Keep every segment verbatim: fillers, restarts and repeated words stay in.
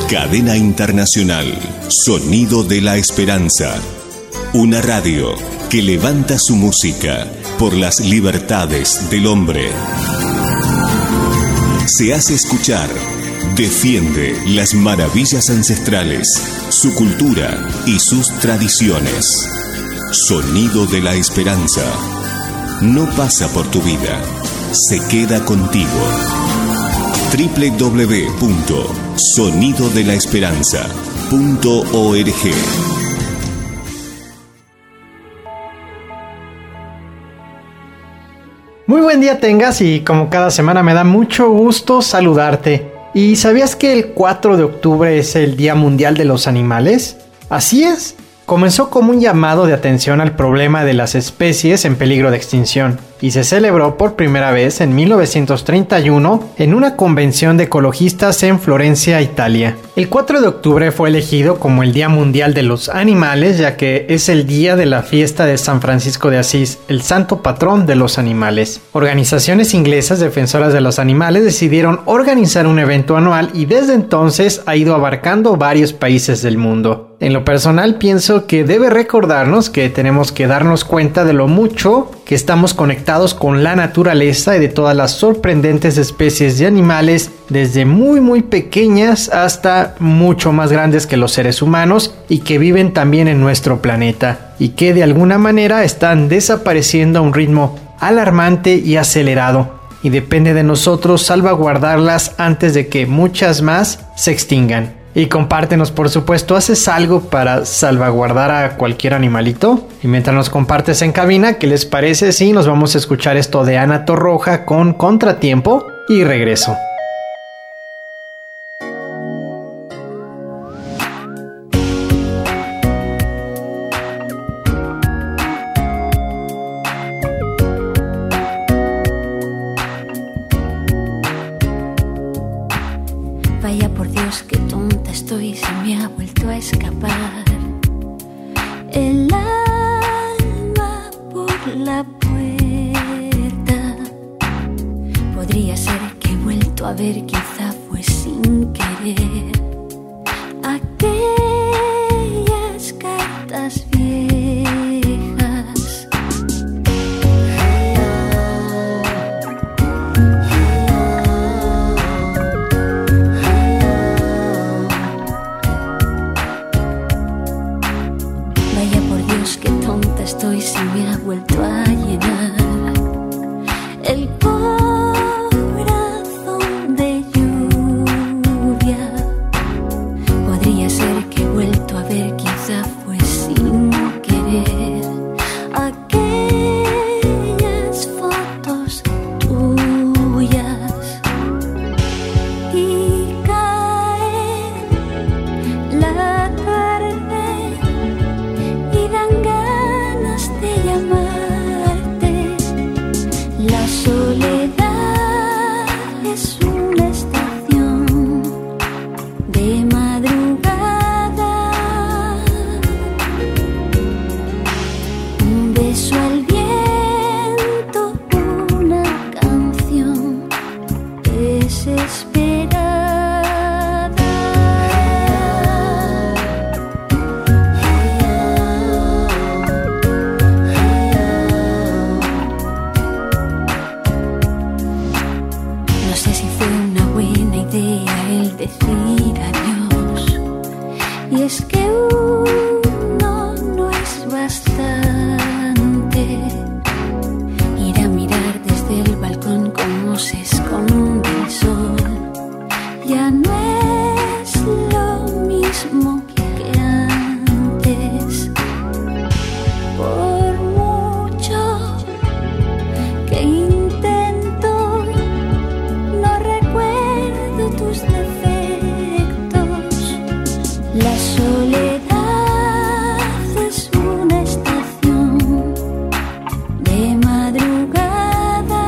Cadena Internacional, Sonido de la Esperanza. Una radio que levanta su música por las libertades del hombre. Se hace escuchar, defiende las maravillas ancestrales, su cultura y sus tradiciones. Sonido de la Esperanza. No pasa por tu vida, se queda contigo. doble u doble u doble u punto sonido de la esperanza punto org. Muy buen día tengas y como cada semana me da mucho gusto saludarte. ¿Y sabías que el cuatro de octubre es el Día Mundial de los Animales? Así es. Comenzó como un llamado de atención al problema de las especies en peligro de extinción y se celebró por primera vez en mil novecientos treinta y uno en una convención de ecologistas en Florencia, Italia. El cuatro de octubre fue elegido como el Día Mundial de los Animales, ya que es el día de la fiesta de San Francisco de Asís, el santo patrón de los animales. Organizaciones inglesas defensoras de los animales decidieron organizar un evento anual y desde entonces ha ido abarcando varios países del mundo. En lo personal pienso que debe recordarnos que tenemos que darnos cuenta de lo mucho que estamos conectados con la naturaleza y de todas las sorprendentes especies de animales, desde muy muy pequeñas hasta mucho más grandes que los seres humanos y que viven también en nuestro planeta y que de alguna manera están desapareciendo a un ritmo alarmante y acelerado, y depende de nosotros salvaguardarlas antes de que muchas más se extingan. Y compártenos, por supuesto, ¿haces algo para salvaguardar a cualquier animalito? Y mientras nos compartes en cabina, ¿qué les parece si nos vamos a escuchar esto de Ana Torroja con Contratiempo? Y regreso. Vaya por Dios, qué tonta estoy, se me ha vuelto a escapar el alma por la puerta. Podría ser que he vuelto a ver, quizá fue sin querer, aquellas cartas viejas. Estoy, se me ha vuelto a llenar el corazón de lluvia. Podría ser que he vuelto a ver, quizá fue sin querer, aquellas fotos tuyas. Y cae la tarde y dan ganas de llamarte. La soledad es una estación de madrugada. Un beso al viento, una canción desesperada. Decir adiós, y es que uno no es bastante. Ir a mirar desde el balcón cómo se esconde el sol, ya no es lo mismo que antes. Por mucho que intento, no recuerdo tus defectos. La soledad es una estación de madrugada.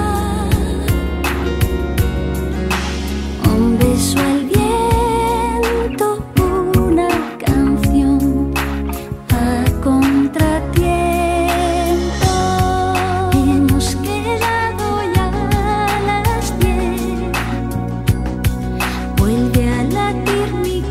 Un beso al viento, una canción a contratiempo. Hemos quedado ya a las diez. Vuelve a latir mi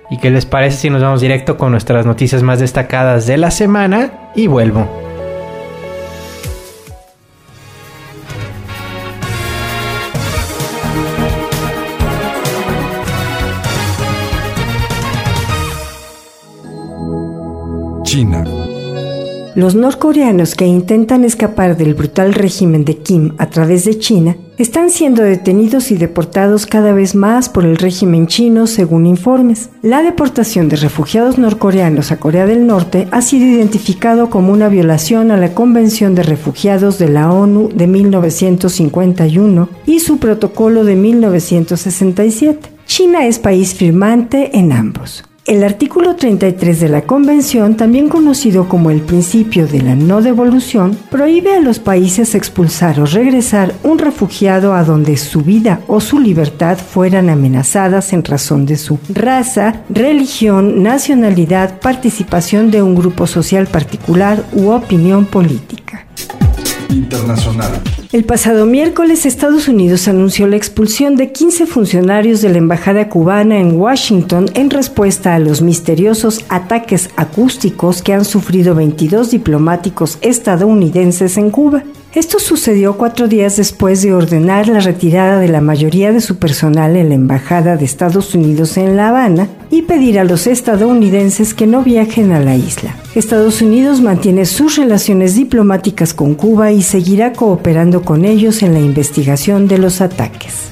¿Y qué les parece si nos vamos directo con nuestras noticias más destacadas de la semana? Y vuelvo. China. Los norcoreanos que intentan escapar del brutal régimen de Kim a través de China están siendo detenidos y deportados cada vez más por el régimen chino, según informes. La deportación de refugiados norcoreanos a Corea del Norte ha sido identificado como una violación a la Convención de Refugiados de la ONU de mil novecientos cincuenta y uno y su protocolo de mil novecientos sesenta y siete. China es país firmante en ambos. El artículo treinta y tres de la Convención, también conocido como el principio de la no devolución, prohíbe a los países expulsar o regresar un refugiado a donde su vida o su libertad fueran amenazadas en razón de su raza, religión, nacionalidad, participación de un grupo social particular u opinión política. Internacional. El pasado miércoles, Estados Unidos anunció la expulsión de quince funcionarios de la embajada cubana en Washington en respuesta a los misteriosos ataques acústicos que han sufrido veintidós diplomáticos estadounidenses en Cuba. Esto sucedió cuatro días después de ordenar la retirada de la mayoría de su personal en la embajada de Estados Unidos en La Habana y pedir a los estadounidenses que no viajen a la isla. Estados Unidos mantiene sus relaciones diplomáticas con Cuba y seguirá cooperando con ellos en la investigación de los ataques.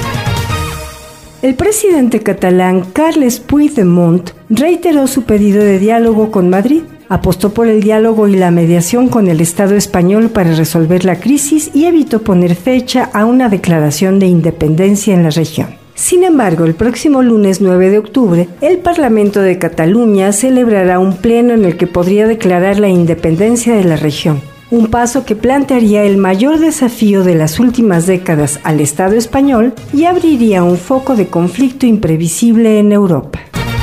El presidente catalán Carles Puigdemont reiteró su pedido de diálogo con Madrid. Apostó por el diálogo y la mediación con el Estado español para resolver la crisis y evitó poner fecha a una declaración de independencia en la región. Sin embargo, el próximo lunes nueve de octubre, el Parlamento de Cataluña celebrará un pleno en el que podría declarar la independencia de la región, un paso que plantearía el mayor desafío de las últimas décadas al Estado español y abriría un foco de conflicto imprevisible en Europa.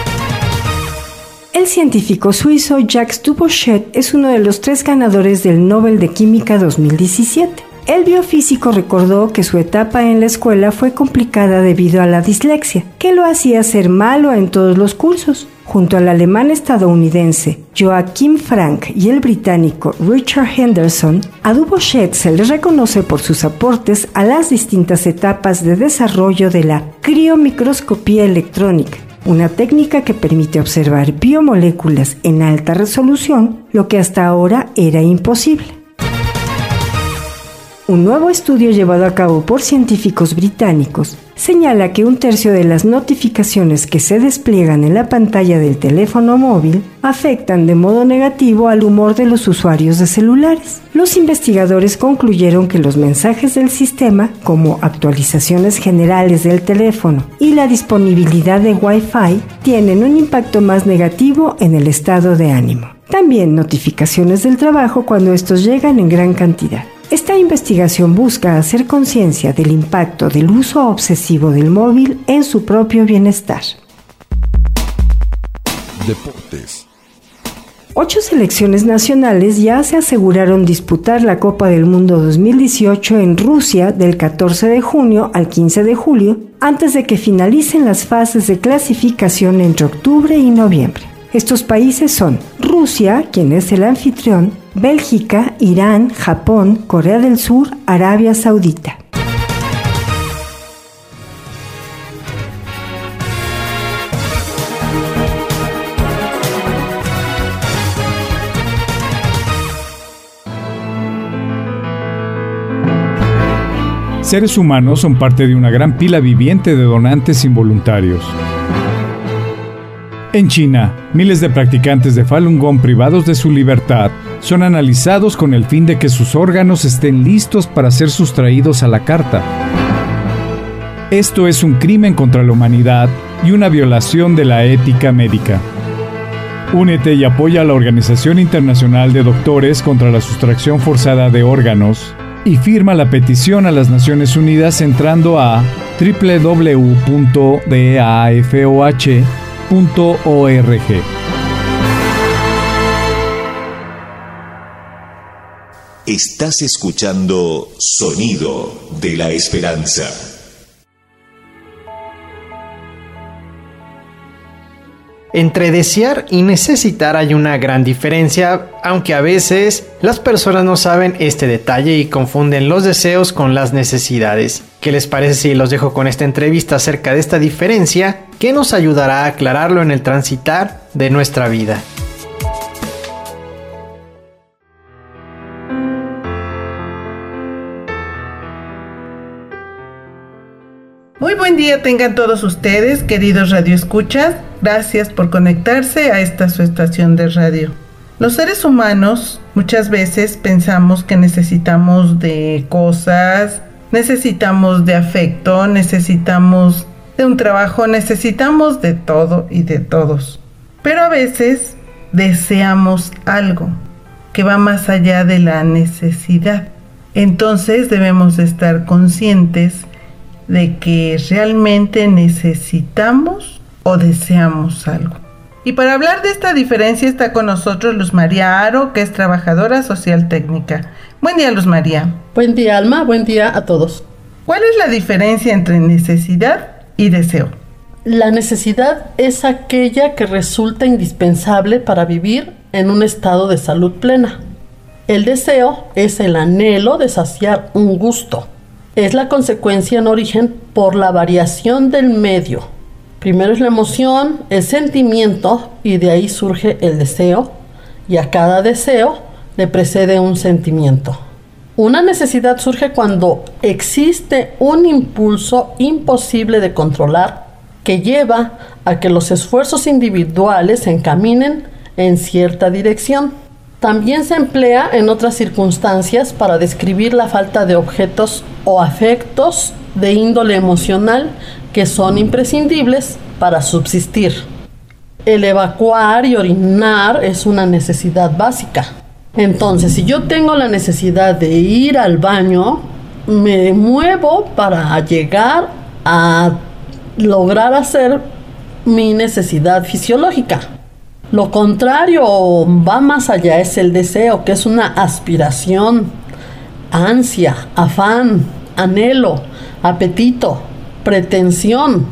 El científico suizo Jacques Dubochet es uno de los tres ganadores del Nobel de Química dos mil diecisiete. El biofísico recordó que su etapa en la escuela fue complicada debido a la dislexia, que lo hacía ser malo en todos los cursos. Junto al alemán estadounidense Joachim Frank y el británico Richard Henderson, a Dubochet se le reconoce por sus aportes a las distintas etapas de desarrollo de la criomicroscopía electrónica, una técnica que permite observar biomoléculas en alta resolución, lo que hasta ahora era imposible. Un nuevo estudio llevado a cabo por científicos británicos señala que un tercio de las notificaciones que se despliegan en la pantalla del teléfono móvil afectan de modo negativo al humor de los usuarios de celulares. Los investigadores concluyeron que los mensajes del sistema, como actualizaciones generales del teléfono y la disponibilidad de Wi-Fi, tienen un impacto más negativo en el estado de ánimo. También notificaciones del trabajo cuando estos llegan en gran cantidad. Esta investigación busca hacer conciencia del impacto del uso obsesivo del móvil en su propio bienestar. Deportes. Ocho selecciones nacionales ya se aseguraron disputar la Copa del Mundo dos mil dieciocho en Rusia del catorce de junio al quince de julio, antes de que finalicen las fases de clasificación entre octubre y noviembre. Estos países son Rusia, quien es el anfitrión, Bélgica, Irán, Japón, Corea del Sur, Arabia Saudita. Seres humanos son parte de una gran pila viviente de donantes involuntarios. En China, miles de practicantes de Falun Gong privados de su libertad son analizados con el fin de que sus órganos estén listos para ser sustraídos a la carta. Esto es un crimen contra la humanidad y una violación de la ética médica. Únete y apoya a la Organización Internacional de Doctores contra la Sustracción Forzada de Órganos y firma la petición a las Naciones Unidas entrando a doble u doble u doble u punto d a f o h punto org. Estás escuchando Sonido de la Esperanza. Entre desear y necesitar hay una gran diferencia, aunque a veces las personas no saben este detalle y confunden los deseos con las necesidades. ¿Qué les parece si los dejo con esta entrevista acerca de esta diferencia que nos ayudará a aclararlo en el transitar de nuestra vida? Muy buen día tengan todos ustedes, queridos radioescuchas. Gracias por conectarse a esta su estación de radio. Los seres humanos muchas veces pensamos que necesitamos de cosas, necesitamos de afecto, necesitamos de un trabajo, necesitamos de todo y de todos. Pero a veces deseamos algo que va más allá de la necesidad. Entonces debemos de estar conscientes de que realmente necesitamos o deseamos algo. Y para hablar de esta diferencia está con nosotros Luz María Aro, que es trabajadora social técnica. Buen día, Luz María. Buen día, Alma. Buen día a todos. ¿Cuál es la diferencia entre necesidad y deseo? La necesidad es aquella que resulta indispensable para vivir en un estado de salud plena. El deseo es el anhelo de saciar un gusto. Es la consecuencia en origen por la variación del medio. Primero es la emoción, el sentimiento, y de ahí surge el deseo, y a cada deseo le precede un sentimiento. Una necesidad surge cuando existe un impulso imposible de controlar que lleva a que los esfuerzos individuales se encaminen en cierta dirección. También se emplea en otras circunstancias para describir la falta de objetos o afectos de índole emocional que son imprescindibles para subsistir. El evacuar y orinar es una necesidad básica. Entonces, si yo tengo la necesidad de ir al baño, me muevo para llegar a lograr hacer mi necesidad fisiológica. Lo contrario va más allá, es el deseo, que es una aspiración, ansia, afán, anhelo, apetito, pretensión.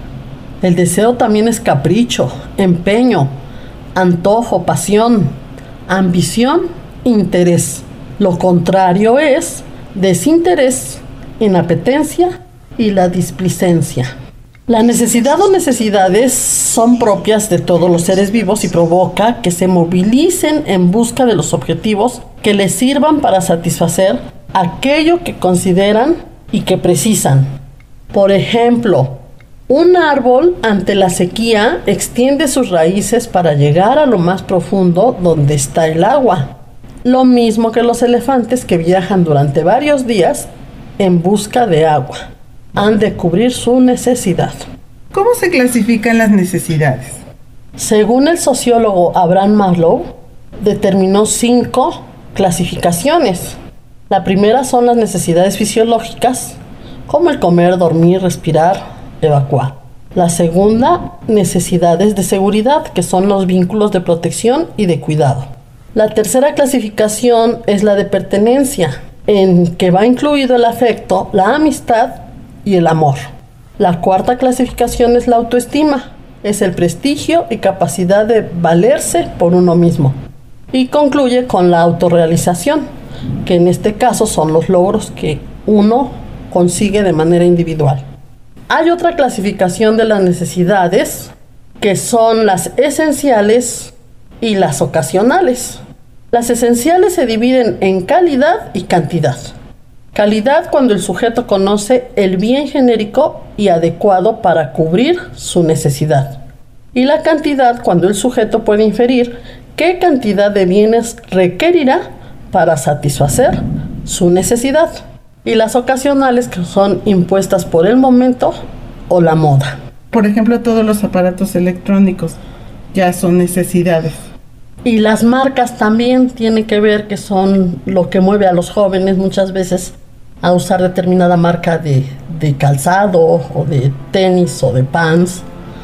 El deseo también es capricho, empeño, antojo, pasión, ambición, interés. Lo contrario es desinterés, inapetencia y la displicencia. La necesidad o necesidades son propias de todos los seres vivos y provoca que se movilicen en busca de los objetivos que les sirvan para satisfacer aquello que consideran y que precisan. Por ejemplo, un árbol ante la sequía extiende sus raíces para llegar a lo más profundo donde está el agua. Lo mismo que los elefantes que viajan durante varios días en busca de agua. Han de cubrir su necesidad. ¿Cómo se clasifican las necesidades? Según el sociólogo Abraham Maslow, determinó cinco clasificaciones. La primera son las necesidades fisiológicas, como el comer, dormir, respirar, evacuar. La segunda, necesidades de seguridad, que son los vínculos de protección y de cuidado. La tercera clasificación es la de pertenencia, en que va incluido el afecto, la amistad y el amor. La cuarta clasificación es la autoestima, es el prestigio y capacidad de valerse por uno mismo. Y concluye con la autorrealización, que en este caso son los logros que uno consigue de manera individual. Hay otra clasificación de las necesidades, que son las esenciales y las ocasionales. Las esenciales se dividen en calidad y cantidad. Calidad cuando el sujeto conoce el bien genérico y adecuado para cubrir su necesidad. Y la cantidad cuando el sujeto puede inferir qué cantidad de bienes requerirá para satisfacer su necesidad. Y las ocasionales, que son impuestas por el momento o la moda. Por ejemplo, todos los aparatos electrónicos ya son necesidades. Y las marcas también tienen que ver, que son lo que mueve a los jóvenes muchas veces a usar determinada marca de, de calzado o de tenis o de pants.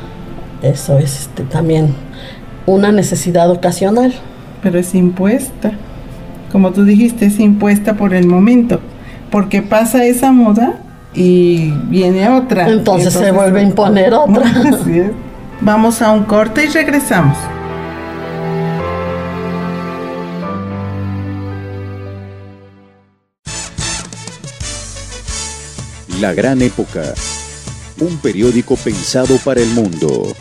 Eso es este, también una necesidad ocasional. Pero es impuesta. Como tú dijiste, es impuesta por el momento. Porque pasa esa moda y viene otra. Entonces, Entonces se vuelve a imponer otra. Así es. Vamos a un corte y regresamos. La Gran Época, un periódico pensado para el mundo.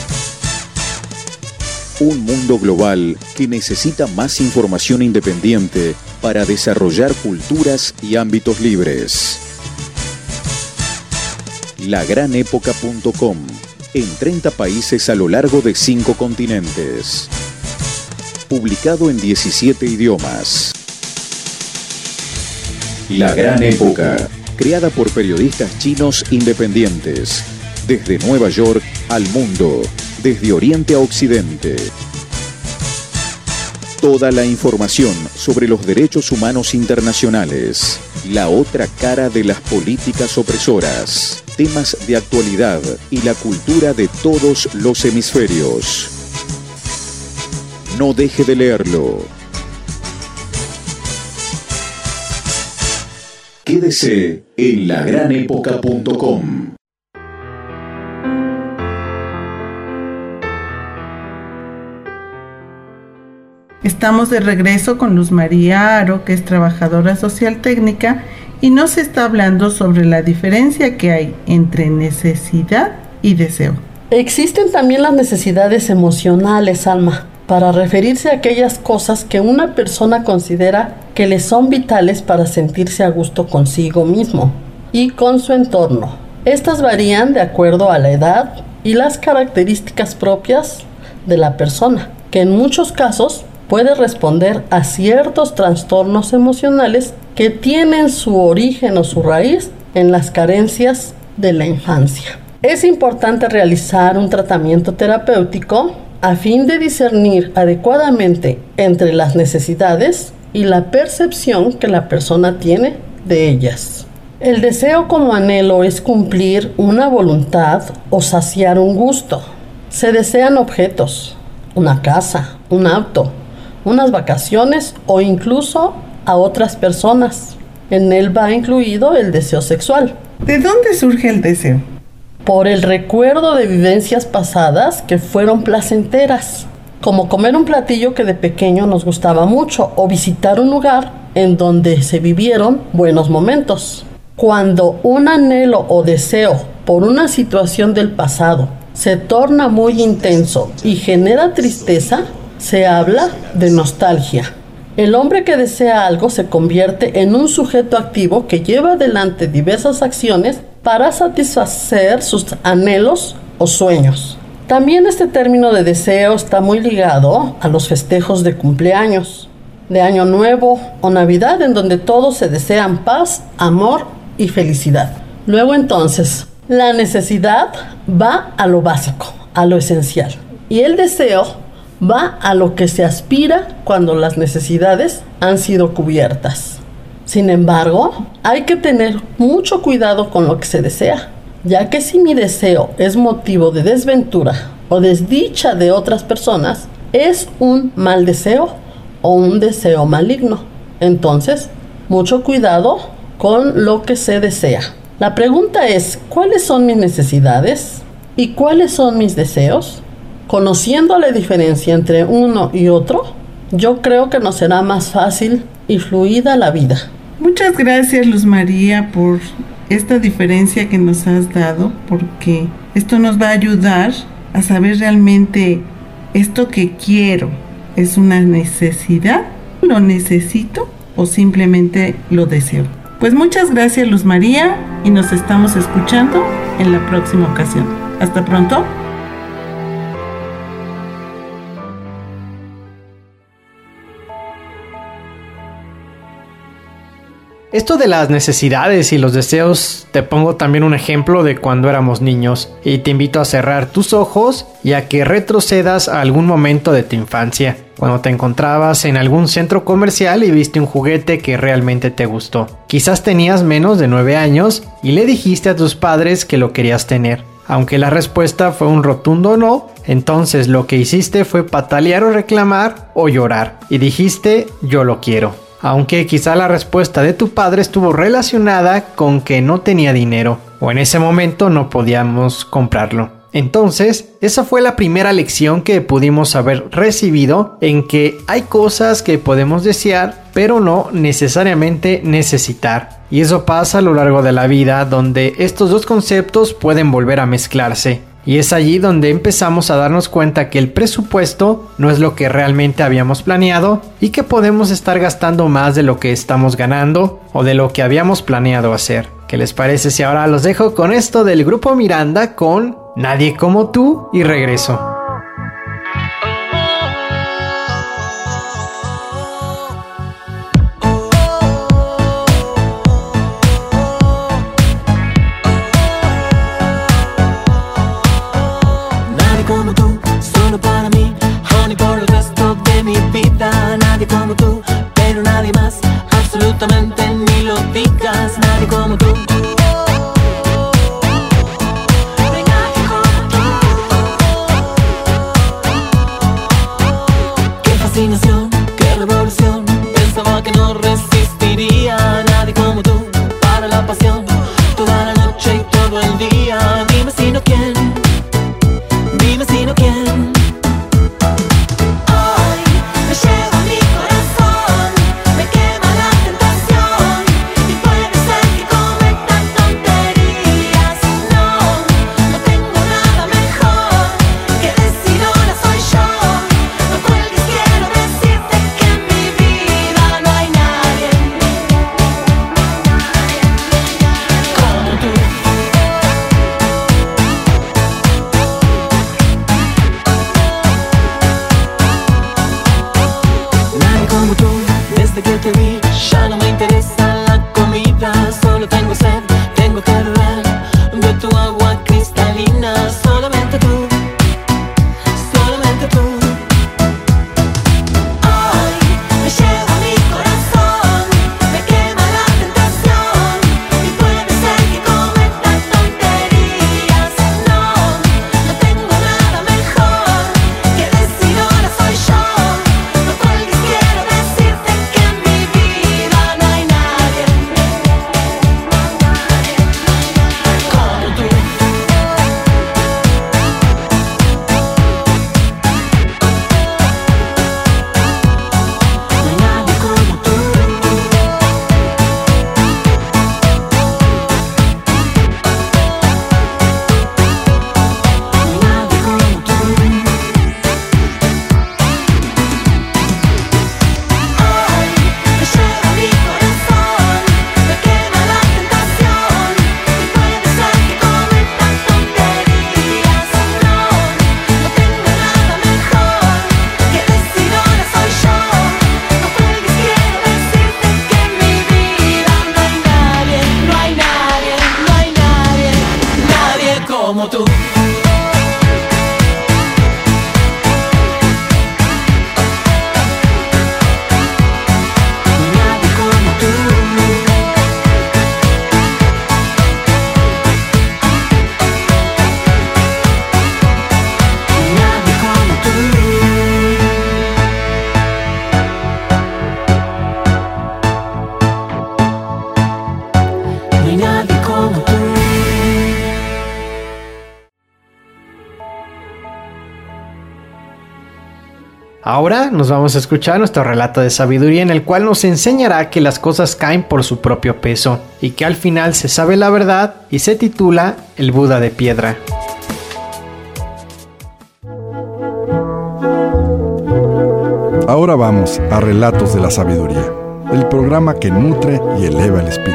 Un mundo global que necesita más información independiente para desarrollar culturas y ámbitos libres. la gran época punto com, en treinta países a lo largo de cinco continentes. Publicado en diecisiete idiomas. La Gran Época, creada por periodistas chinos independientes, desde Nueva York al mundo, desde Oriente a Occidente. Toda la información sobre los derechos humanos internacionales, la otra cara de las políticas opresoras, temas de actualidad y la cultura de todos los hemisferios. No deje de leerlo. Quédese en la gran época punto com. Estamos de regreso con Luz María Aro, que es trabajadora social técnica, y nos está hablando sobre la diferencia que hay entre necesidad y deseo. Existen también las necesidades emocionales, Alma, para referirse a aquellas cosas que una persona considera que le son vitales para sentirse a gusto consigo mismo y con su entorno. Estas varían de acuerdo a la edad y las características propias de la persona, que en muchos casos puede responder a ciertos trastornos emocionales que tienen su origen o su raíz en las carencias de la infancia. Es importante realizar un tratamiento terapéutico a fin de discernir adecuadamente entre las necesidades y la percepción que la persona tiene de ellas. El deseo como anhelo es cumplir una voluntad o saciar un gusto. Se desean objetos, una casa, un auto, unas vacaciones o incluso a otras personas. En él va incluido el deseo sexual. ¿De dónde surge el deseo? Por el recuerdo de vivencias pasadas que fueron placenteras, como comer un platillo que de pequeño nos gustaba mucho o visitar un lugar en donde se vivieron buenos momentos. Cuando un anhelo o deseo por una situación del pasado se torna muy intenso y genera tristeza, se habla de nostalgia. El hombre que desea algo se convierte en un sujeto activo que lleva adelante diversas acciones para satisfacer sus anhelos o sueños. También este término de deseo está muy ligado a los festejos de cumpleaños, de Año Nuevo o Navidad, en donde todos se desean paz, amor y felicidad. Luego entonces, la necesidad va a lo básico, a lo esencial, y el deseo va a lo que se aspira cuando las necesidades han sido cubiertas. Sin embargo, hay que tener mucho cuidado con lo que se desea, ya que si mi deseo es motivo de desventura o desdicha de otras personas, es un mal deseo o un deseo maligno. Entonces, mucho cuidado con lo que se desea. La pregunta es, ¿cuáles son mis necesidades y cuáles son mis deseos? Conociendo la diferencia entre uno y otro, yo creo que nos será más fácil y fluida la vida. Muchas gracias, Luz María, por esta diferencia que nos has dado, porque esto nos va a ayudar a saber realmente esto que quiero. ¿Es una necesidad? ¿Lo necesito o simplemente lo deseo? Pues muchas gracias, Luz María, y nos estamos escuchando en la próxima ocasión. Hasta pronto. Esto de las necesidades y los deseos, te pongo también un ejemplo de cuando éramos niños, y te invito a cerrar tus ojos y a que retrocedas a algún momento de tu infancia, cuando te encontrabas en algún centro comercial y viste un juguete que realmente te gustó. Quizás tenías menos de nueve años y le dijiste a tus padres que lo querías tener. Aunque la respuesta fue un rotundo no, entonces lo que hiciste fue patalear o reclamar o llorar, y dijiste yo lo quiero. Aunque quizá la respuesta de tu padre estuvo relacionada con que no tenía dinero o en ese momento no podíamos comprarlo. Entonces, esa fue la primera lección que pudimos haber recibido, en que hay cosas que podemos desear, pero no necesariamente necesitar. Y eso pasa a lo largo de la vida, donde estos dos conceptos pueden volver a mezclarse. Y es allí donde empezamos a darnos cuenta que el presupuesto no es lo que realmente habíamos planeado y que podemos estar gastando más de lo que estamos ganando o de lo que habíamos planeado hacer. ¿Qué les parece si ahora los dejo con esto del grupo Miranda con Nadie como tú y regreso? Nadie como tú, solo para mí, honey, por el resto de mi vida. Nadie como tú, pero nadie más, absolutamente ni lo digas. Nadie como tú. Qué revolución, pensaba que no resistiría. Nadie como tú, para la pasión, toda la noche y todo el día. Dime si no quién, dime si no quién. Hoy me lleva mi corazón, me quema la tentación, y puede ser que cometa tonterías. No, no tengo nada mejor que decir ahora soy yo. No cuelgues, quiero decirte que en mi vida no hay nadie como tú. Nadie como tú, desde que te vi ya no me interesa la comida. Solo tengo sed, tengo que beber de tu agua cristalina. Solamente tú, solamente tú. Hoy me lleva mi corazón, me quema la tentación, y puede ser que cometa tonterías. No, no tengo nada mejor que decir ahora soy yo. No cuelgues, quiero decirte que en mi vida no hay nadie como tú. No hay nadie como tú. No hay nadie como tú. Hoy me lleva mi corazón, me quema la tentación, y puede ser que cometa tonterías. No, no tengo nada mejor que decir ahora soy yo. No cuelgues, quiero decirte que en mi vida no hay nadie, no hay nadie, no hay nadie, nadie como tú. Nadie como tú. Nadie como tú. No hay nadie como tú. Ahora nos vamos a escuchar nuestro relato de sabiduría, en el cual nos enseñará que las cosas caen por su propio peso y que al final se sabe la verdad, y se titula El Buda de Piedra. Ahora vamos a Relatos de la Sabiduría, el programa que nutre y eleva el espíritu.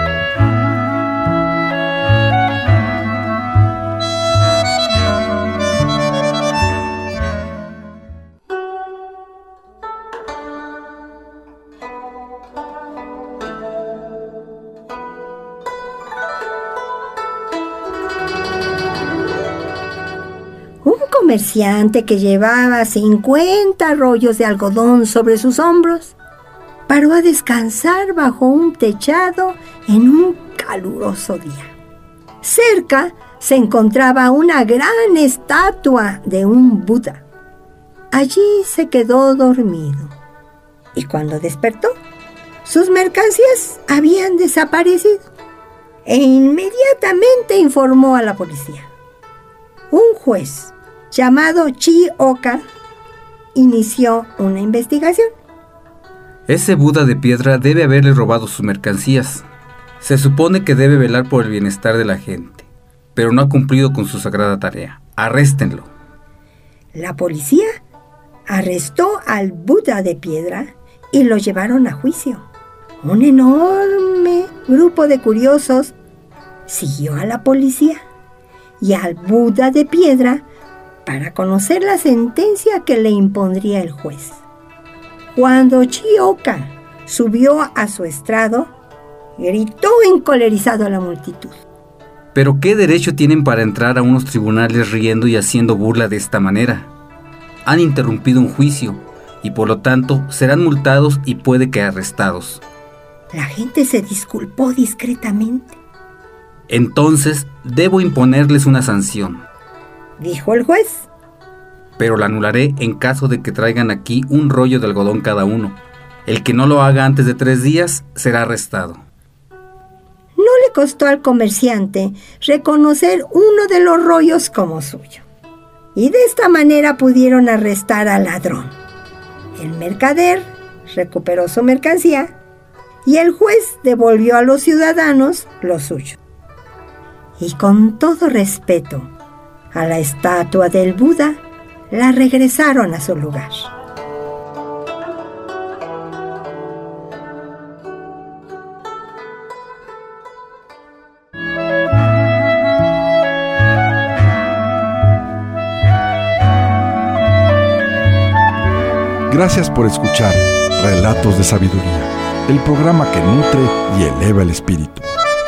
Un comerciante que llevaba cincuenta rollos de algodón sobre sus hombros paró a descansar bajo un techado en un caluroso día. Cerca se encontraba una gran estatua de un Buda. Allí se quedó dormido, y cuando despertó, sus mercancías habían desaparecido, e inmediatamente informó a la policía. un juez llamado Chi-Oka inició una investigación. Ese Buda de piedra debe haberle robado sus mercancías. Se supone que debe velar por el bienestar de la gente, pero no ha cumplido con su sagrada tarea. Arréstenlo. La policía arrestó al Buda de piedra y lo llevaron a juicio. Un enorme grupo de curiosos siguió a la policía y al Buda de piedra para conocer la sentencia que le impondría el juez. Cuando Chi-Oka subió a su estrado, gritó encolerizado a la multitud. ¿Pero qué derecho tienen para entrar a unos tribunales riendo y haciendo burla de esta manera? Han interrumpido un juicio y por lo tanto serán multados y puede que arrestados. La gente se disculpó discretamente. Entonces debo imponerles una sanción, dijo el juez. Pero la anularé en caso de que traigan aquí un rollo de algodón cada uno. El que no lo haga antes de tres días será arrestado. No le costó al comerciante reconocer uno de los rollos como suyo. Y de esta manera pudieron arrestar al ladrón. El mercader recuperó su mercancía y el juez devolvió a los ciudadanos lo suyo. Y con todo respeto a la estatua del Buda, la regresaron a su lugar. Gracias por escuchar Relatos de Sabiduría, el programa que nutre y eleva el espíritu.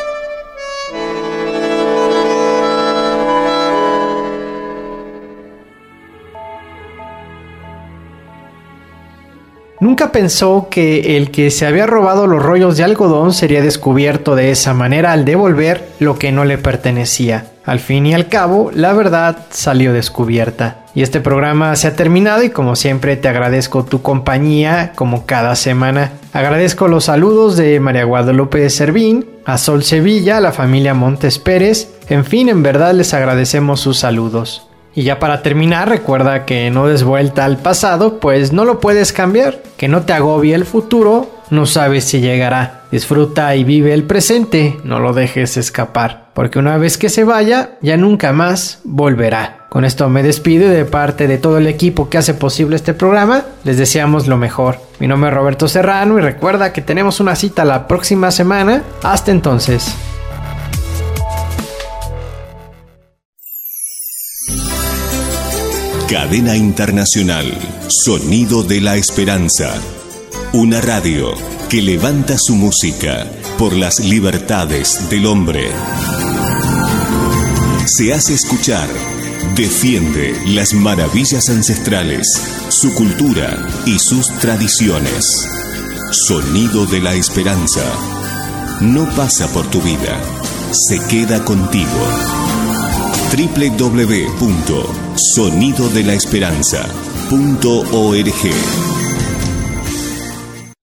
Nunca pensó que el que se había robado los rollos de algodón sería descubierto de esa manera al devolver lo que no le pertenecía. Al fin y al cabo, la verdad salió descubierta. Y este programa se ha terminado y como siempre te agradezco tu compañía como cada semana. Agradezco los saludos de María Guadalupe Servín, a Sol Sevilla, a la familia Montes Pérez. En fin, en verdad les agradecemos sus saludos. Y ya para terminar, recuerda que no des vuelta al pasado, pues no lo puedes cambiar. Que no te agobie el futuro, no sabes si llegará. Disfruta y vive el presente, no lo dejes escapar. Porque una vez que se vaya, ya nunca más volverá. Con esto me despido y de parte de todo el equipo que hace posible este programa, les deseamos lo mejor. Mi nombre es Roberto Serrano y recuerda que tenemos una cita la próxima semana. Hasta entonces. Cadena Internacional, Sonido de la Esperanza. Una radio que levanta su música por las libertades del hombre. Se hace escuchar, defiende las maravillas ancestrales, su cultura y sus tradiciones. Sonido de la Esperanza. No pasa por tu vida, se queda contigo. doble u doble u doble u punto sonido de la esperanza punto org